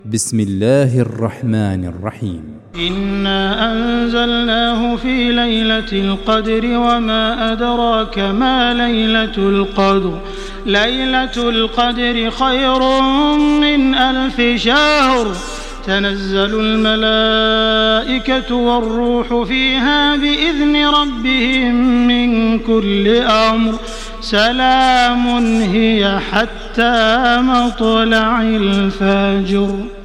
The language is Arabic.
بسم الله الرحمن الرحيم. إنا أنزلناه في ليلة القدر وما أدراك ما ليلة القدر. ليلة القدر خير من 1000 شهر. تنزل الملائكة والروح فيها بإذن ربهم من كل أمر. سلام هي حتى مطلع الفجر.